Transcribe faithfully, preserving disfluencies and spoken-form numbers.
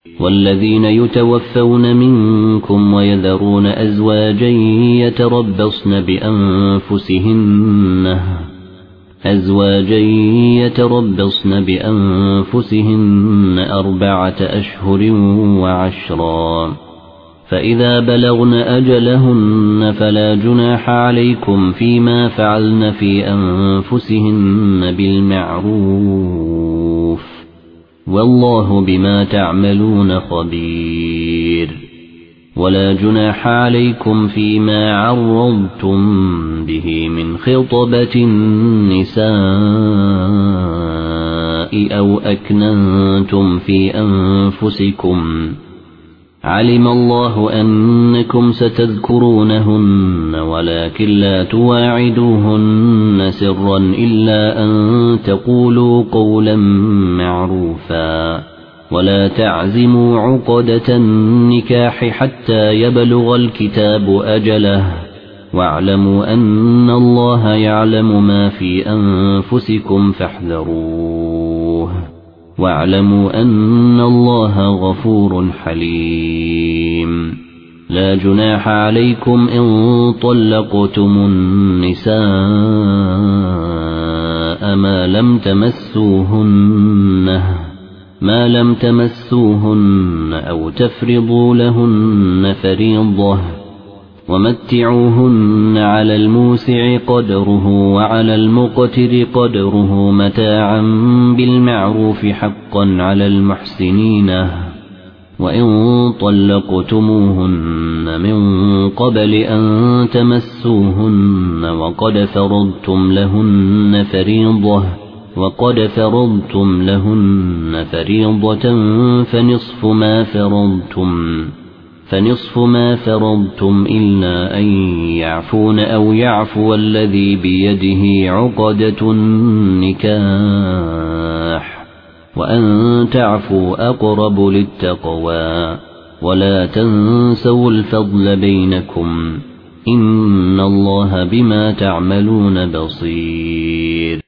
والذين يتوفون منكم ويذرون أزواجا يتربصن بأنفسهن أزواجا يتربصن بأنفسهن أربعة أشهر وعشرا فإذا بلغن أجلهن فلا جناح عليكم فيما فعلن في أنفسهن بالمعروف والله بما تعملون خبير ولا جناح عليكم فيما عرضتم به من خطبة النساء أو أكننتم في أنفسكم علم الله أنكم ستذكرونهن ولكن لا تواعدوهن سرا إلا أن تقولوا قولا معروفا ولا تعزموا عقدة النكاح حتى يبلغ الكتاب أجله واعلموا أن الله يعلم ما في أنفسكم فاحذروه واعلموا أن الله غفور حليم لا جناح عليكم إن طلقتم النساء ما لم تمسوهن ما لم تمسوهن أو تفرضوا لهن فريضة ومتعوهن على الموسع قدره وعلى المقتر قدره متاعا بالمعروف حقا على المحسنين وإن طلقتموهن من قبل أن تمسوهن وقد فرضتم لهن فريضة وقد فرضتم لهن فريضة فنصف ما فرضتم فنصف ما فرضتم إلا أن يعفون أو يعفو الذي بيده عقدة النكاح وأن تعفوا أقرب للتقوى ولا تنسوا الفضل بينكم إن الله بما تعملون بصير